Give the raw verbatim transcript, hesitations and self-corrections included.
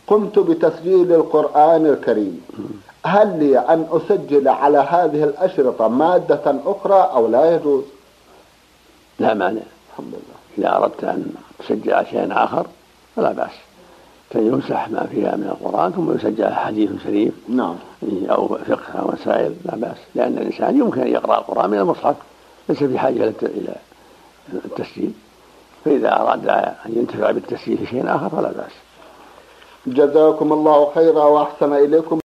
قمت بتسجيل القرآن الكريم، هل لي أن أسجل على هذه الأشرطة مادة أخرى أو لا يجوز؟ لا مانع، الحمد لله. إذا أردت أن تسجل شيئا آخر فلا بأس، فيمسح ما فيها من القرآن ثم يسجل حديث شريف نعم أو فقه أو مسائل، لا بأس، لأن الإنسان يمكن أن يقرأ القرآن من المصحف ليس في حاجة إلى التسجيل، فإذا أراد أن ينتفع بالتسجيل في شيء آخر فلا بأس. جزاكم الله خيرا وأحسن إليكم.